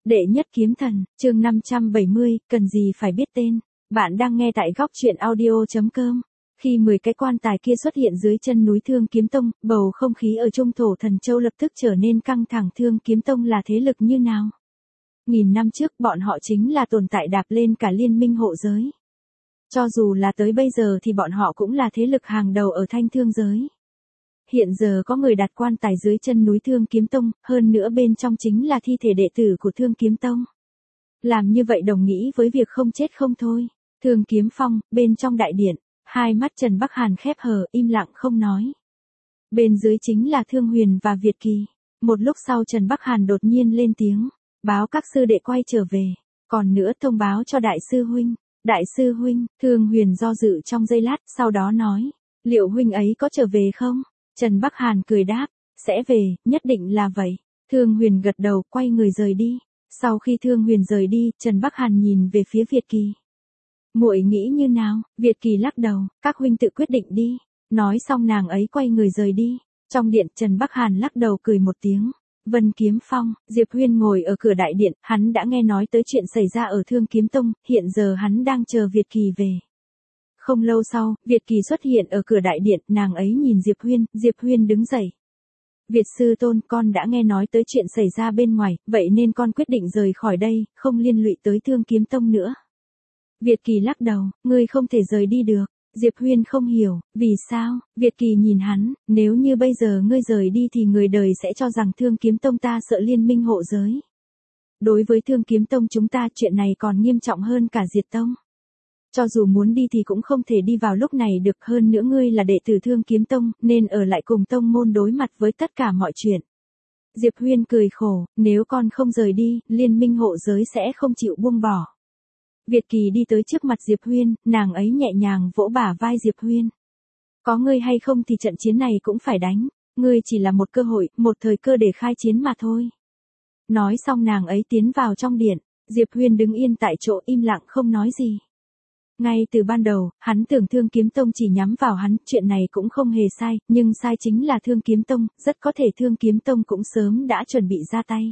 Đệ nhất kiếm thần, chương 570, cần gì phải biết tên. Bạn đang nghe tại góc truyện audio.com. Khi 10 cái quan tài kia xuất hiện dưới chân núi Thương Kiếm Tông, bầu không khí ở Trung Thổ Thần Châu lập tức trở nên căng thẳng. Thương Kiếm Tông là thế lực như nào? Nghìn năm trước bọn họ chính là tồn tại đạp lên cả liên minh hộ giới. Cho dù là tới bây giờ thì bọn họ cũng là thế lực hàng đầu ở thanh thương giới. Hiện giờ có người đặt quan tài dưới chân núi Thương Kiếm Tông, hơn nữa bên trong chính là thi thể đệ tử của Thương Kiếm Tông. Làm như vậy đồng nghĩa với việc không chết không thôi. Thương Kiếm Phong, bên trong đại điện, hai mắt Trần Bắc Hàn khép hờ, im lặng không nói. Bên dưới chính là Thương Huyền và Việt Kỳ. Một lúc sau Trần Bắc Hàn đột nhiên lên tiếng, báo các sư đệ quay trở về. Còn nữa thông báo cho đại sư huynh. Đại sư huynh, Thương Huyền do dự trong giây lát, sau đó nói, liệu huynh ấy có trở về không? Trần Bắc Hàn cười đáp, sẽ về, nhất định là vậy. Thương Huyền gật đầu, quay người rời đi. Sau khi Thương Huyền rời đi, Trần Bắc Hàn nhìn về phía Việt Kỳ. Muội nghĩ như nào? Việt Kỳ lắc đầu, các huynh tự quyết định đi. Nói xong nàng ấy quay người rời đi. Trong điện, Trần Bắc Hàn lắc đầu cười một tiếng. Vân Kiếm Phong, Diệp Huyên ngồi ở cửa đại điện, hắn đã nghe nói tới chuyện xảy ra ở Thương Kiếm Tông, hiện giờ hắn đang chờ Việt Kỳ về. Không lâu sau, Việt Kỳ xuất hiện ở cửa đại điện, nàng ấy nhìn Diệp Huyên đứng dậy. Việt sư tôn, con đã nghe nói tới chuyện xảy ra bên ngoài, vậy nên con quyết định rời khỏi đây, không liên lụy tới Thương Kiếm Tông nữa. Việt Kỳ lắc đầu, ngươi không thể rời đi được. Diệp Huyên không hiểu, vì sao? Việt Kỳ nhìn hắn, nếu như bây giờ ngươi rời đi thì người đời sẽ cho rằng Thương Kiếm Tông ta sợ liên minh hộ giới. Đối với Thương Kiếm Tông chúng ta chuyện này còn nghiêm trọng hơn cả diệt tông. Cho dù muốn đi thì cũng không thể đi vào lúc này được, hơn nữa ngươi là đệ tử Thương Kiếm Tông, nên ở lại cùng tông môn đối mặt với tất cả mọi chuyện. Diệp Huyên cười khổ, nếu con không rời đi, liên minh hộ giới sẽ không chịu buông bỏ. Việt Kỳ đi tới trước mặt Diệp Huyên, nàng ấy nhẹ nhàng vỗ bả vai Diệp Huyên. Có ngươi hay không thì trận chiến này cũng phải đánh, ngươi chỉ là một cơ hội, một thời cơ để khai chiến mà thôi. Nói xong nàng ấy tiến vào trong điện, Diệp Huyên đứng yên tại chỗ im lặng không nói gì. Ngay từ ban đầu, hắn tưởng Thương Kiếm Tông chỉ nhắm vào hắn, chuyện này cũng không hề sai, nhưng sai chính là Thương Kiếm Tông, rất có thể Thương Kiếm Tông cũng sớm đã chuẩn bị ra tay.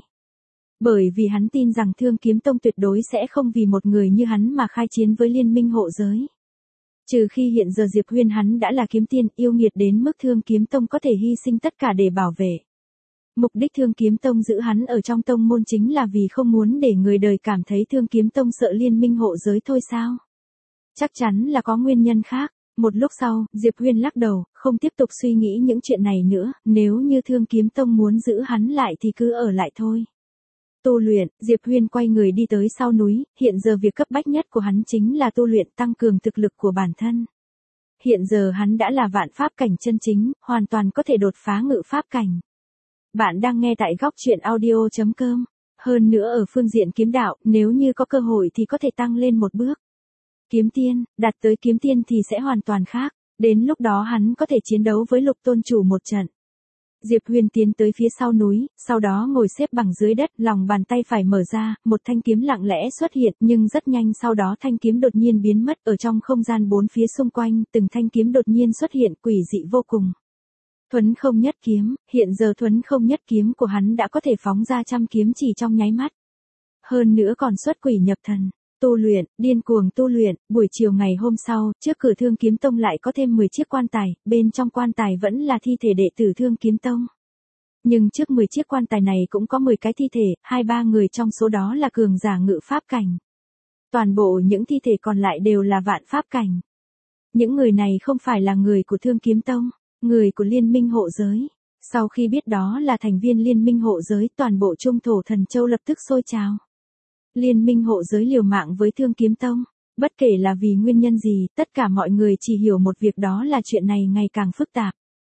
Bởi vì hắn tin rằng Thương Kiếm Tông tuyệt đối sẽ không vì một người như hắn mà khai chiến với liên minh hộ giới. Trừ khi hiện giờ Diệp Huyên hắn đã là kiếm tiên yêu nghiệt đến mức Thương Kiếm Tông có thể hy sinh tất cả để bảo vệ. Mục đích Thương Kiếm Tông giữ hắn ở trong tông môn chính là vì không muốn để người đời cảm thấy Thương Kiếm Tông sợ liên minh hộ giới thôi sao? Chắc chắn là có nguyên nhân khác. Một lúc sau, Diệp Huyên lắc đầu, không tiếp tục suy nghĩ những chuyện này nữa, nếu như Thương Kiếm Tông muốn giữ hắn lại thì cứ ở lại thôi. Tu luyện, Diệp Huyên quay người đi tới sau núi, hiện giờ việc cấp bách nhất của hắn chính là tu luyện tăng cường thực lực của bản thân. Hiện giờ hắn đã là vạn pháp cảnh chân chính, hoàn toàn có thể đột phá ngự pháp cảnh. Bạn đang nghe tại góc truyện audio.com. Hơn nữa ở phương diện kiếm đạo, nếu như có cơ hội thì có thể tăng lên một bước. Kiếm tiên, đạt tới kiếm tiên thì sẽ hoàn toàn khác, đến lúc đó hắn có thể chiến đấu với Lục Tôn Chủ một trận. Diệp Huyên tiến tới phía sau núi, sau đó ngồi xếp bằng dưới đất, lòng bàn tay phải mở ra, một thanh kiếm lặng lẽ xuất hiện, nhưng rất nhanh sau đó thanh kiếm đột nhiên biến mất, ở trong không gian bốn phía xung quanh, từng thanh kiếm đột nhiên xuất hiện, quỷ dị vô cùng. Thuấn không nhất kiếm, hiện giờ thuấn không nhất kiếm của hắn đã có thể phóng ra trăm kiếm chỉ trong nháy mắt. Hơn nữa còn xuất quỷ nhập thần. Tu luyện, điên cuồng tu luyện, buổi chiều ngày hôm sau, trước cửa Thương Kiếm Tông lại có thêm 10 chiếc quan tài, bên trong quan tài vẫn là thi thể đệ tử Thương Kiếm Tông. Nhưng trước 10 chiếc quan tài này cũng có 10 cái thi thể, 2-3 người trong số đó là cường giả ngự pháp cảnh. Toàn bộ những thi thể còn lại đều là vạn pháp cảnh. Những người này không phải là người của Thương Kiếm Tông, người của Liên minh hộ giới. Sau khi biết đó là thành viên Liên minh hộ giới, toàn bộ Trung Thổ Thần Châu lập tức sôi trào. Liên minh hộ giới liều mạng với Thương Kiếm Tông. Bất kể là vì nguyên nhân gì, tất cả mọi người chỉ hiểu một việc, đó là chuyện này ngày càng phức tạp.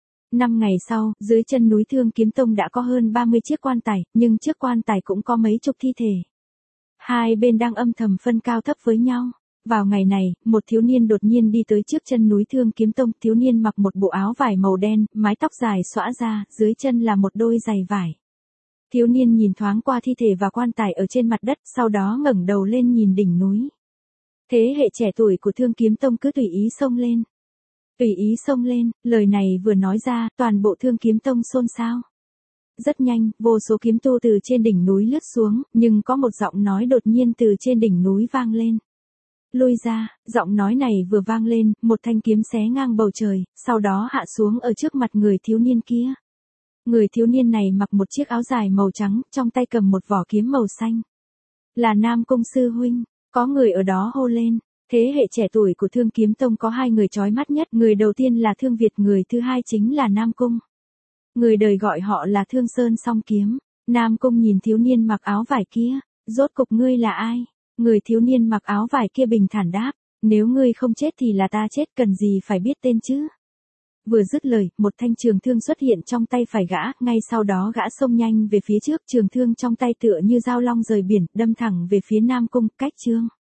5 ngày sau, dưới chân núi Thương Kiếm Tông đã có hơn 30 chiếc quan tài, nhưng trước quan tài cũng có mấy chục thi thể. Hai bên đang âm thầm phân cao thấp với nhau. Vào ngày này, một thiếu niên đột nhiên đi tới trước chân núi Thương Kiếm Tông, thiếu niên mặc một bộ áo vải màu đen, mái tóc dài xõa ra, dưới chân là một đôi giày vải. Thiếu niên nhìn thoáng qua thi thể và quan tài ở trên mặt đất, sau đó ngẩng đầu lên nhìn đỉnh núi. Thế hệ trẻ tuổi của Thương Kiếm Tông cứ tùy ý xông lên. Tùy ý xông lên, lời này vừa nói ra, toàn bộ Thương Kiếm Tông xôn xao. Rất nhanh, vô số kiếm tu từ trên đỉnh núi lướt xuống, nhưng có một giọng nói đột nhiên từ trên đỉnh núi vang lên. Lui ra, giọng nói này vừa vang lên, một thanh kiếm xé ngang bầu trời, sau đó hạ xuống ở trước mặt người thiếu niên kia. Người thiếu niên này mặc một chiếc áo dài màu trắng, trong tay cầm một vỏ kiếm màu xanh. Là Nam Cung sư huynh, có người ở đó hô lên. Thế hệ trẻ tuổi của Thương Kiếm Tông có hai người chói mắt nhất, người đầu tiên là Thương Việt, người thứ hai chính là Nam Cung. Người đời gọi họ là Thương Sơn Song Kiếm. Nam Cung nhìn thiếu niên mặc áo vải kia, rốt cục ngươi là ai? Người thiếu niên mặc áo vải kia bình thản đáp, nếu ngươi không chết thì là ta chết, cần gì phải biết tên chứ? Vừa dứt lời, một thanh trường thương xuất hiện trong tay phải gã, ngay sau đó gã xông nhanh về phía trước, trường thương trong tay tựa như dao long rời biển, đâm thẳng về phía Nam Cung, cách Trương